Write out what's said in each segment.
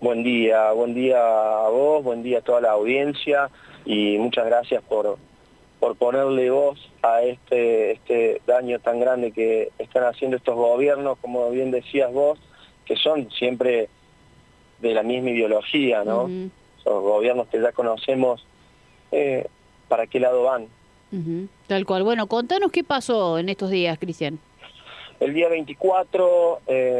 buen día a vos, buen día a toda la audiencia y muchas gracias por ponerle voz a este daño tan grande que están haciendo estos gobiernos, como bien decías vos, que son siempre de la misma ideología, ¿no? Son gobiernos que ya conocemos para qué lado van. Tal cual. Bueno, contanos qué pasó en estos días, Cristian. El día 24,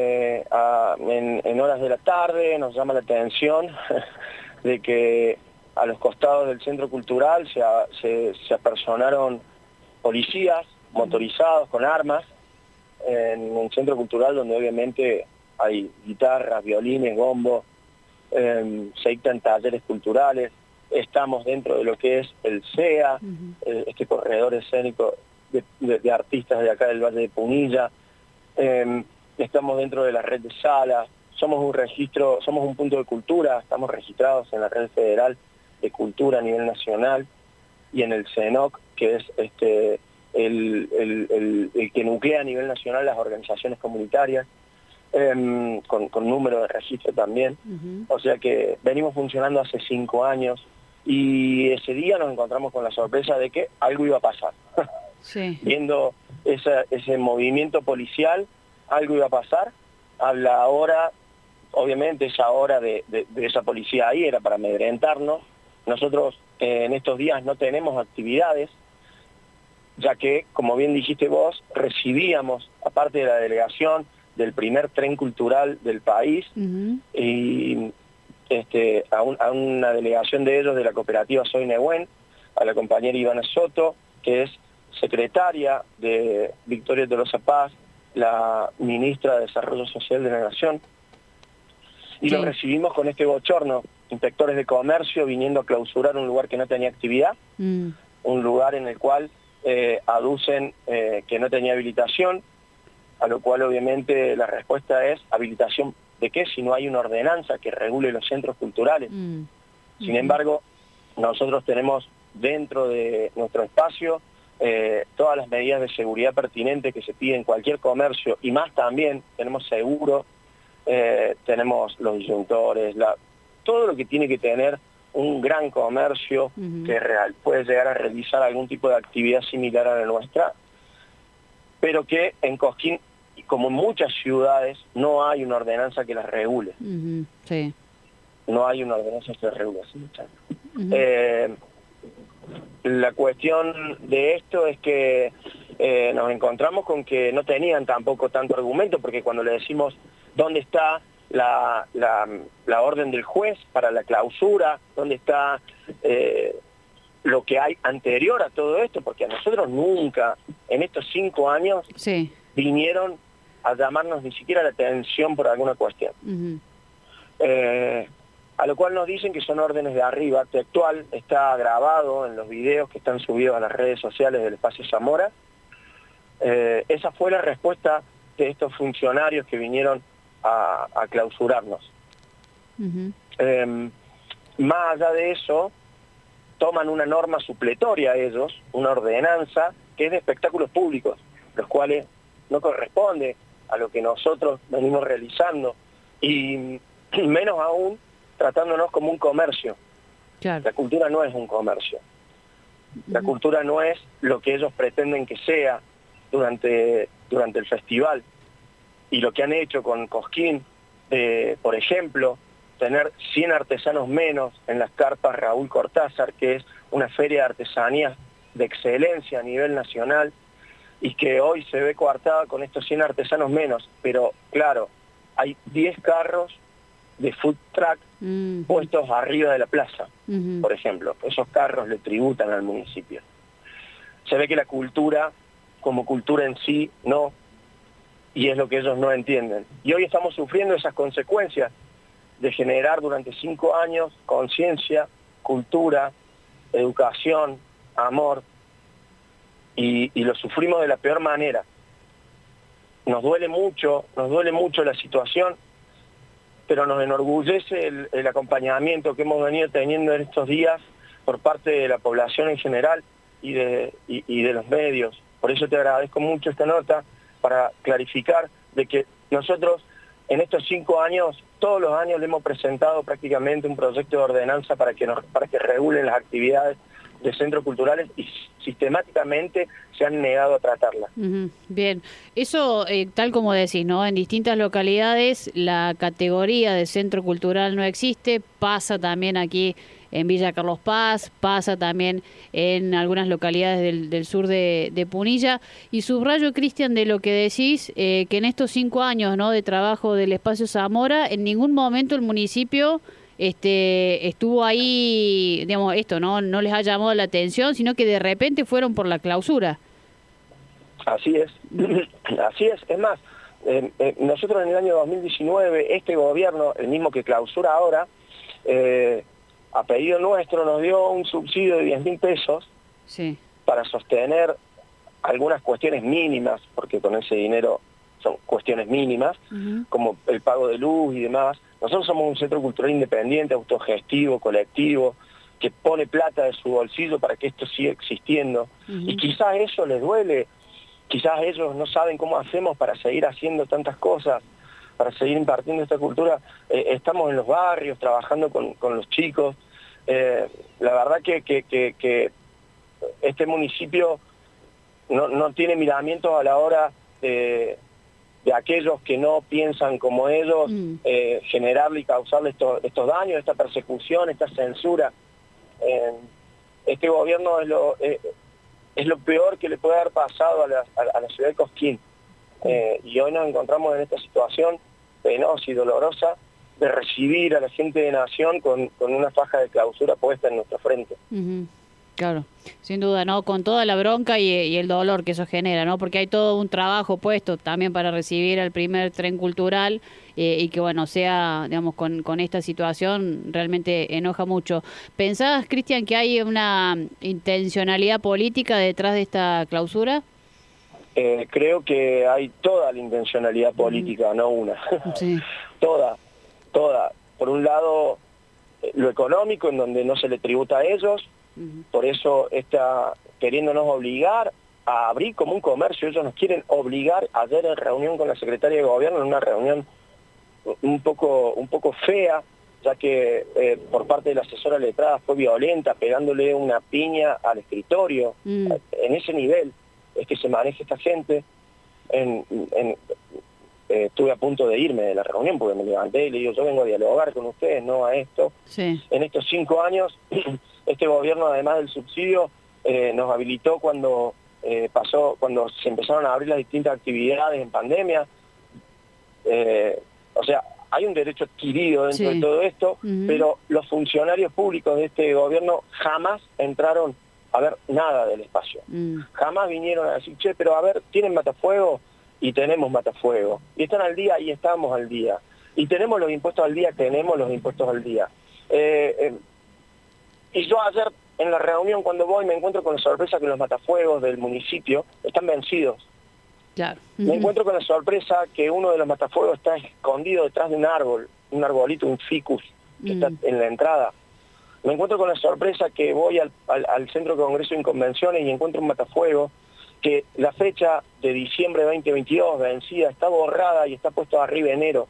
en horas de la tarde, nos llama la atención de que a los costados del centro cultural se apersonaron policías motorizados con armas en un centro cultural donde obviamente hay guitarras, violines, bombos, se dictan talleres culturales, estamos dentro de lo que es el CEA, este corredor escénico de artistas de acá del Valle de Punilla. Estamos dentro de la red de salas, somos un punto de cultura, estamos registrados en la red federal de cultura a nivel nacional y en el CENOC, que es el que nuclea a nivel nacional las organizaciones comunitarias, con número de registro también. O sea que venimos funcionando hace 5 años y ese día nos encontramos con la sorpresa de que algo iba a pasar. Sí. Viendo ese movimiento policial, algo iba a pasar. A la hora, obviamente esa hora de esa policía ahí era para amedrentarnos. Nosotros en estos días no tenemos actividades, ya que, como bien dijiste vos, recibíamos, aparte de la delegación del primer tren cultural del país, y a una delegación de ellos de la cooperativa Soy Nehuen, a la compañera Ivana Soto, que es secretaria de Victoria Tolosa Paz, la ministra de Desarrollo Social de la Nación, y lo recibimos con este bochorno, inspectores de comercio viniendo a clausurar un lugar que no tenía actividad, un lugar en el cual aducen que no tenía habilitación, a lo cual obviamente la respuesta es ¿habilitación de qué? Si no hay una ordenanza que regule los centros culturales. Sin embargo, nosotros tenemos dentro de nuestro espacio todas las medidas de seguridad pertinentes que se piden en cualquier comercio, y más también tenemos seguro, tenemos los disyuntores, todo lo que tiene que tener un gran comercio que puede llegar a realizar algún tipo de actividad similar a la nuestra, pero que en Cosquín, como en muchas ciudades, no hay una ordenanza que las regule. Sí. No hay una ordenanza que las regule. La cuestión de esto es que nos encontramos con que no tenían tampoco tanto argumento, porque cuando le decimos dónde está la orden del juez para la clausura, dónde está lo que hay anterior a todo esto, porque a nosotros nunca, en estos 5 años, vinieron a llamarnos ni siquiera la atención por alguna cuestión. A lo cual nos dicen que son órdenes de arriba. Textual está grabado en los videos que están subidos a las redes sociales del Espacio Zamora. Esa fue la respuesta de estos funcionarios que vinieron a clausurarnos. Más allá de eso, toman una norma supletoria ellos, una ordenanza que es de espectáculos públicos, los cuales no corresponde a lo que nosotros venimos realizando, y menos aún tratándonos como un comercio. Claro. La cultura no es un comercio. La cultura no es lo que ellos pretenden que sea durante el festival. Y lo que han hecho con Cosquín, por ejemplo, tener 100 artesanos menos en las carpas Raúl Cortázar, que es una feria de artesanías de excelencia a nivel nacional, y que hoy se ve coartada con estos 100 artesanos menos. Pero claro, hay 10 carros de food truck puestos arriba de la plaza, por ejemplo. Esos carros le tributan al municipio. Se ve que la cultura, como cultura en sí, no, y es lo que ellos no entienden. Y hoy estamos sufriendo esas consecuencias de generar durante 5 años conciencia, cultura, educación, amor, y lo sufrimos de la peor manera. Nos duele mucho la situación, pero nos enorgullece el acompañamiento que hemos venido teniendo en estos días por parte de la población en general y de los medios. Por eso te agradezco mucho esta nota, para clarificar de que nosotros en estos 5 años todos los años le hemos presentado prácticamente un proyecto de ordenanza para que regulen las actividades de centros culturales y sistemáticamente se han negado a tratarlas. Bien, eso tal como decís, ¿no? En distintas localidades la categoría de centro cultural no existe, pasa también aquí en Villa Carlos Paz, pasa también en algunas localidades del sur de Punilla. Y subrayo, Cristian, de lo que decís, que en estos 5 años, ¿no?, de trabajo del Espacio Zamora, en ningún momento el municipio estuvo ahí, digamos, esto no les ha llamado la atención, sino que de repente fueron por la clausura. Así es, así es. Es más, nosotros en el año 2019, este gobierno, el mismo que clausura ahora, a pedido nuestro nos dio un subsidio de 10.000 pesos sí, para sostener algunas cuestiones mínimas, porque con ese dinero son cuestiones mínimas, como el pago de luz y demás. Nosotros somos un centro cultural independiente, autogestivo, colectivo, que pone plata de su bolsillo para que esto siga existiendo. Y quizás eso les duele, quizás ellos no saben cómo hacemos para seguir haciendo tantas cosas, para seguir impartiendo esta cultura. Estamos en los barrios, trabajando con los chicos. La verdad que este municipio no tiene miramientos a la hora de aquellos que no piensan como ellos, generarle y causarle estos daños, esta persecución, esta censura. Este gobierno es lo peor que le puede haber pasado a la ciudad de Cosquín. Y hoy nos encontramos en esta situación penosa y dolorosa de recibir a la gente de Nación con una faja de clausura puesta en nuestra frente. Claro, sin duda, ¿no? Con toda la bronca y el dolor que eso genera, ¿no? Porque hay todo un trabajo puesto también para recibir al primer tren cultural y que, bueno, sea, digamos, con esta situación realmente enoja mucho. ¿Pensás, Cristian, que hay una intencionalidad política detrás de esta clausura? Creo que hay toda la intencionalidad política, no una. Sí. Toda. Por un lado, lo económico, en donde no se le tributa a ellos. Por eso está queriéndonos obligar a abrir como un comercio. Ellos nos quieren obligar. Ayer en reunión con la secretaria de gobierno, en una reunión un poco fea, ya que por parte de la asesora letrada fue violenta, pegándole una piña al escritorio. En ese nivel es que se maneja esta gente. Estuve a punto de irme de la reunión porque me levanté y le digo, yo vengo a dialogar con ustedes, no a esto. Sí. En estos 5 años, este gobierno, además del subsidio, nos habilitó cuando se empezaron a abrir las distintas actividades en pandemia. O sea, hay un derecho adquirido dentro de todo esto, pero los funcionarios públicos de este gobierno jamás entraron a ver nada del espacio. Jamás vinieron a decir, che, pero a ver, ¿tienen matafuego? Y tenemos matafuego. Y están al día y estamos al día. Y tenemos los impuestos al día, tenemos los impuestos al día. Y yo ayer en la reunión cuando voy me encuentro con la sorpresa que los matafuegos del municipio están vencidos. Claro. Me encuentro con la sorpresa que uno de los matafuegos está escondido detrás de un árbol, un arbolito, un ficus, que está en la entrada. Me encuentro con la sorpresa que voy al Centro de Congreso y Convenciones y encuentro un matafuego que la fecha de diciembre de 2022 vencida está borrada y está puesto arriba enero.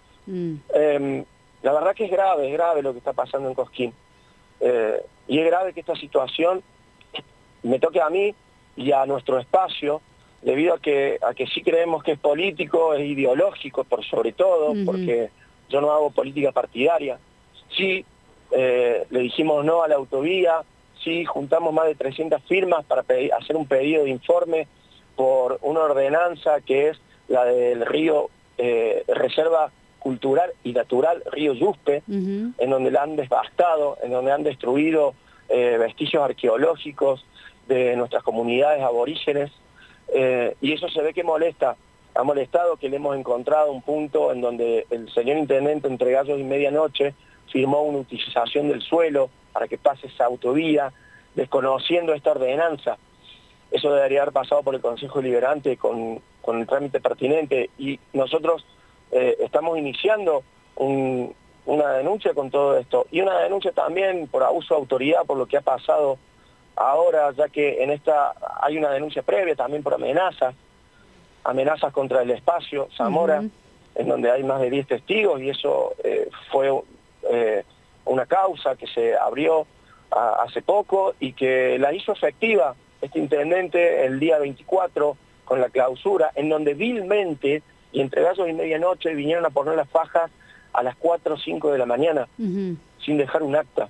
La verdad que es grave lo que está pasando en Cosquín. Y es grave que esta situación me toque a mí y a nuestro espacio, debido a que sí creemos que es político, es ideológico por sobre todo, porque yo no hago política partidaria. Sí, le dijimos no a la autovía, sí juntamos más de 300 firmas para hacer un pedido de informe por una ordenanza que es la del río Reserva Cultural y Natural Río Yuspe, en donde la han devastado, en donde han destruido vestigios arqueológicos de nuestras comunidades aborígenes, y eso se ve que molesta. Ha molestado que le hemos encontrado un punto en donde el señor intendente entre gallos y medianoche firmó una utilización del suelo para que pase esa autovía, desconociendo esta ordenanza. Eso debería haber pasado por el Consejo Deliberante con el trámite pertinente, y nosotros estamos iniciando una denuncia con todo esto, y una denuncia también por abuso de autoridad por lo que ha pasado ahora, ya que en esta hay una denuncia previa también por amenazas contra el espacio Zamora. en donde hay más de 10 testigos, y eso fue una causa que se abrió hace poco y que la hizo efectiva este intendente el día 24 con la clausura, en donde vilmente y entre gallos y medianoche vinieron a poner las fajas a las 4 o 5 de la mañana, sin dejar un acta.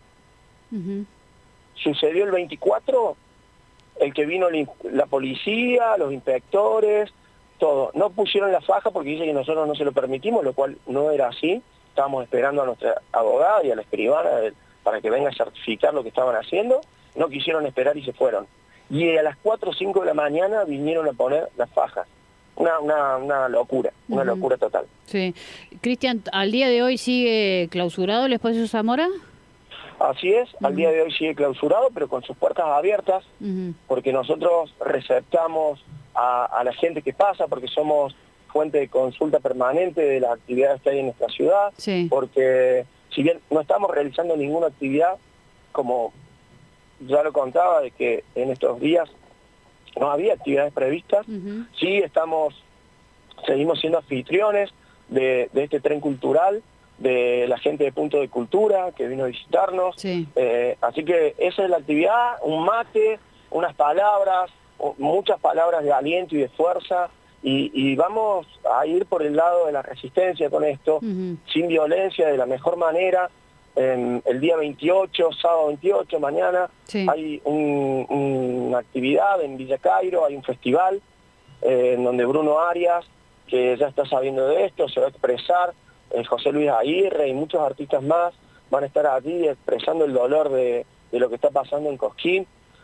Sucedió el 24, el que vino la policía, los inspectores, todo. No pusieron la faja porque dice que nosotros no se lo permitimos, lo cual no era así. Estábamos esperando a nuestra abogada y a la escribana para que venga a certificar lo que estaban haciendo. No quisieron esperar y se fueron. Y a las 4 o 5 de la mañana vinieron a poner las fajas. Una locura, una locura total. Sí. Cristian, ¿al día de hoy sigue clausurado el espacio Zamora? Así es, al día de hoy sigue clausurado, pero con sus puertas abiertas, porque nosotros receptamos a la gente que pasa, porque somos fuente de consulta permanente de las actividades que hay en nuestra ciudad, porque si bien no estamos realizando ninguna actividad, como ya lo contaba, de que en estos días no había actividades previstas, sí seguimos siendo anfitriones de este tren cultural, de la gente de Punto de Cultura que vino a visitarnos, así que esa es la actividad, un mate, unas palabras, muchas palabras de aliento y de fuerza, y vamos a ir por el lado de la resistencia con esto, sin violencia, de la mejor manera. El día 28, sábado 28, mañana, hay una actividad en Villa Cairo, hay un festival en donde Bruno Arias, que ya está sabiendo de esto, se va a expresar, José Luis Aguirre y muchos artistas más van a estar allí expresando el dolor de lo que está pasando en Cosquín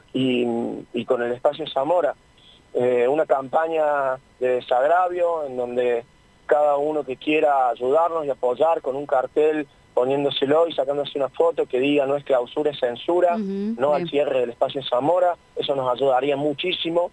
y con el espacio Zamora. Una campaña de desagravio en donde cada uno que quiera ayudarnos y apoyar con un cartel poniéndoselo y sacándose una foto que diga no es clausura, es censura, no al cierre del espacio Zamora, eso nos ayudaría muchísimo.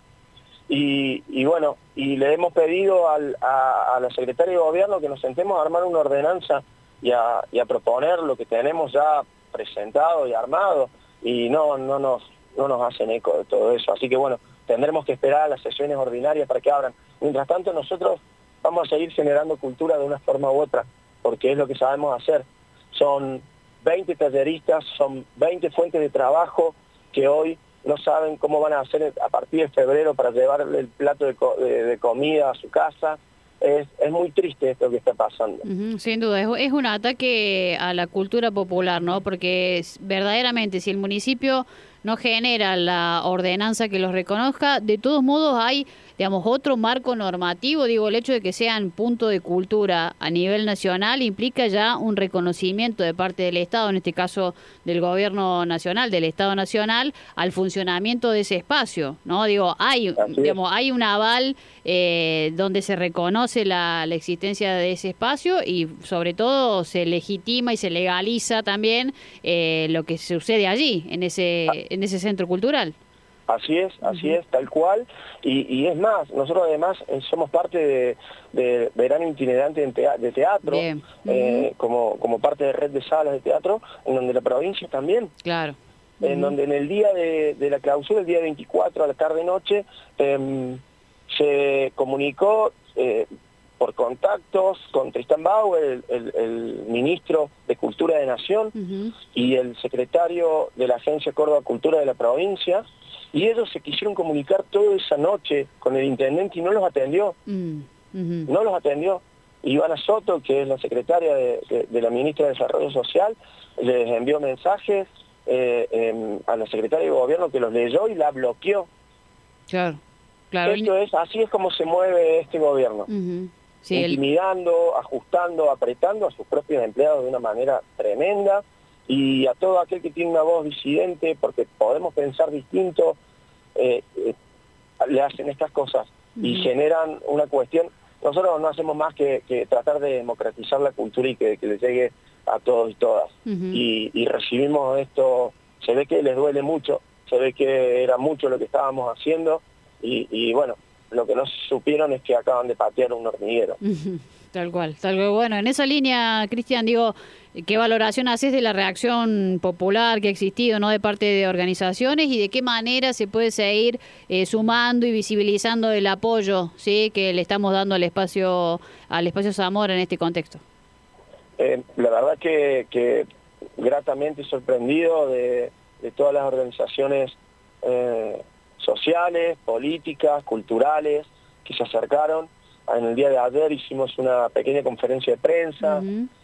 Y bueno, y le hemos pedido a la secretaria de Gobierno que nos sentemos a armar una ordenanza y a proponer lo que tenemos ya presentado y armado, y no nos hacen eco de todo eso. Así que bueno, tendremos que esperar a las sesiones ordinarias para que abran. Mientras tanto, nosotros vamos a seguir generando cultura de una forma u otra, porque es lo que sabemos hacer. Son 20 talleristas, son 20 fuentes de trabajo que hoy no saben cómo van a hacer a partir de febrero para llevarle el plato de comida a su casa. Es muy triste esto que está pasando. Sin duda, es un ataque a la cultura popular, ¿no? Porque verdaderamente si el municipio no genera la ordenanza que los reconozca, de todos modos hay, digamos, otro marco normativo. Digo, el hecho de que sean punto de cultura a nivel nacional implica ya un reconocimiento de parte del Estado, en este caso del Gobierno Nacional, del Estado Nacional, al funcionamiento de ese espacio, ¿no? Digo, hay un aval donde se reconoce la existencia de ese espacio y sobre todo se legitima y se legaliza también lo que sucede allí, en ese centro cultural. Así es, tal cual, y es más, nosotros además somos parte de Verano Itinerante de Teatro, como parte de red de salas de teatro, en donde la provincia también. Claro. En donde en el día de la clausura, el día 24 a la tarde-noche, se comunicó por contactos con Tristán Bauer, el ministro de Cultura de Nación, y el secretario de la Agencia Córdoba Cultura de la provincia, y ellos se quisieron comunicar toda esa noche con el intendente y no los atendió. No los atendió. Ivana Soto, que es la secretaria de la ministra de Desarrollo Social, les envió mensajes a la secretaria de Gobierno, que los leyó y la bloqueó. Claro. Así es como se mueve este gobierno. Sí, intimidando, ajustando, apretando a sus propios empleados de una manera tremenda, y a todo aquel que tiene una voz disidente, porque podemos pensar distinto, le hacen estas cosas y generan una cuestión. Nosotros no hacemos más que tratar de democratizar la cultura y que le llegue a todos y todas. Y recibimos esto, se ve que les duele mucho, se ve que era mucho lo que estábamos haciendo, y bueno, lo que no supieron es que acaban de patear un hormiguero. Tal cual, tal cual. Bueno, en esa línea, Cristian, digo, ¿qué valoración haces de la reacción popular que ha existido, ¿no?, de parte de organizaciones, y de qué manera se puede seguir sumando y visibilizando el apoyo, sí, que le estamos dando al espacio Zamora en este contexto? La verdad que gratamente sorprendido de todas las organizaciones sociales, políticas, culturales que se acercaron. En el día de ayer hicimos una pequeña conferencia de prensa,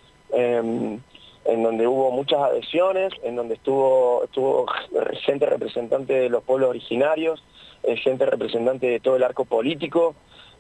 en donde hubo muchas adhesiones, en donde estuvo gente representante de los pueblos originarios, gente representante de todo el arco político,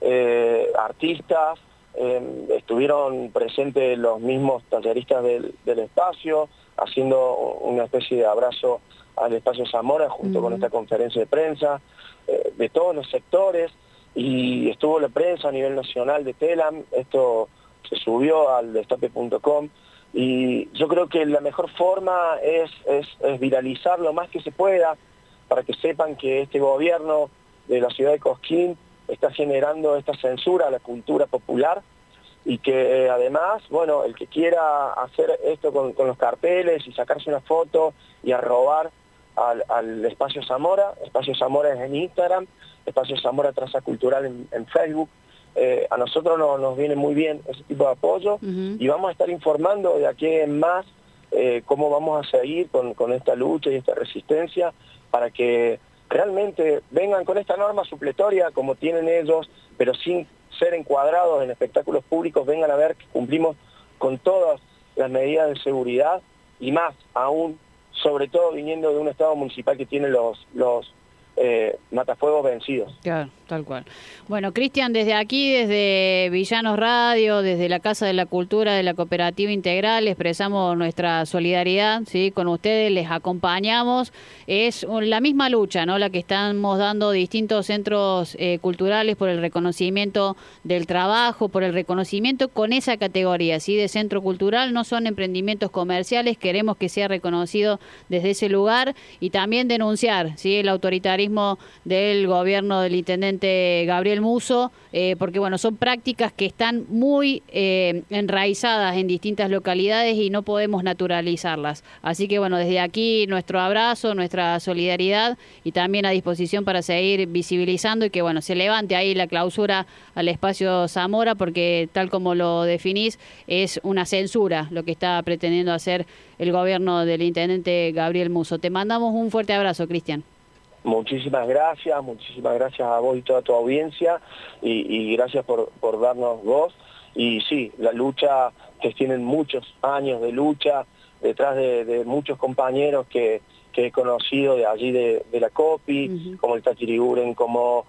artistas, estuvieron presentes los mismos talleristas del espacio, haciendo una especie de abrazo al espacio Zamora junto con esta conferencia de prensa, de todos los sectores. Y estuvo la prensa a nivel nacional de Telam, esto se subió al destape.com, y yo creo que la mejor forma es viralizar lo más que se pueda para que sepan que este gobierno de la ciudad de Cosquín está generando esta censura a la cultura popular, y que además, bueno, el que quiera hacer esto con los carteles y sacarse una foto y arrobar al Espacio Zamora es en Instagram, Espacio Zamora Traza Cultural en Facebook. A nosotros nos viene muy bien ese tipo de apoyo, y vamos a estar informando de aquí en más cómo vamos a seguir con esta lucha y esta resistencia, para que realmente vengan con esta norma supletoria como tienen ellos, pero sin ser encuadrados en espectáculos públicos, vengan a ver que cumplimos con todas las medidas de seguridad, y más aún, sobre todo viniendo de un estado municipal que tiene los matafuegos vencidos. Claro, tal cual. Bueno, Cristian, desde aquí, desde Villanos Radio, desde la Casa de la Cultura de la Cooperativa Integral, expresamos nuestra solidaridad, ¿sí?, con ustedes, les acompañamos. Es la misma lucha, ¿no?, la que estamos dando distintos centros culturales por el reconocimiento del trabajo, por el reconocimiento con esa categoría, ¿sí?, de centro cultural. No son emprendimientos comerciales, queremos que sea reconocido desde ese lugar, y también denunciar, ¿sí?, el autoritarismo del gobierno del intendente Gabriel Musso, porque bueno, son prácticas que están muy enraizadas en distintas localidades y no podemos naturalizarlas. Así que bueno, desde aquí nuestro abrazo, nuestra solidaridad, y también a disposición para seguir visibilizando, y que bueno, se levante ahí la clausura al espacio Zamora, porque tal como lo definís, es una censura lo que está pretendiendo hacer el gobierno del intendente Gabriel Musso. Te mandamos un fuerte abrazo, Cristian. Muchísimas gracias a vos y toda tu audiencia, y gracias por darnos voz. Y sí, la lucha, que tienen muchos años de lucha, detrás de muchos compañeros que he conocido de allí de la COPI, como el Tachiriguren, como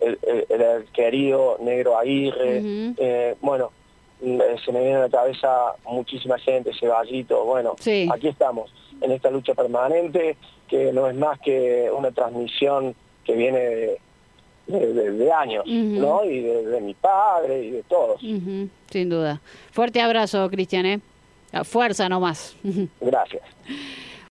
el querido Negro Aguirre, bueno, se me viene a la cabeza muchísima gente, Ceballito, bueno, sí. Aquí estamos, en esta lucha permanente, que no es más que una transmisión que viene de años, ¿no? Y de mi padre y de todos. Sin duda. Fuerte abrazo, Cristian, Fuerza nomás. Gracias.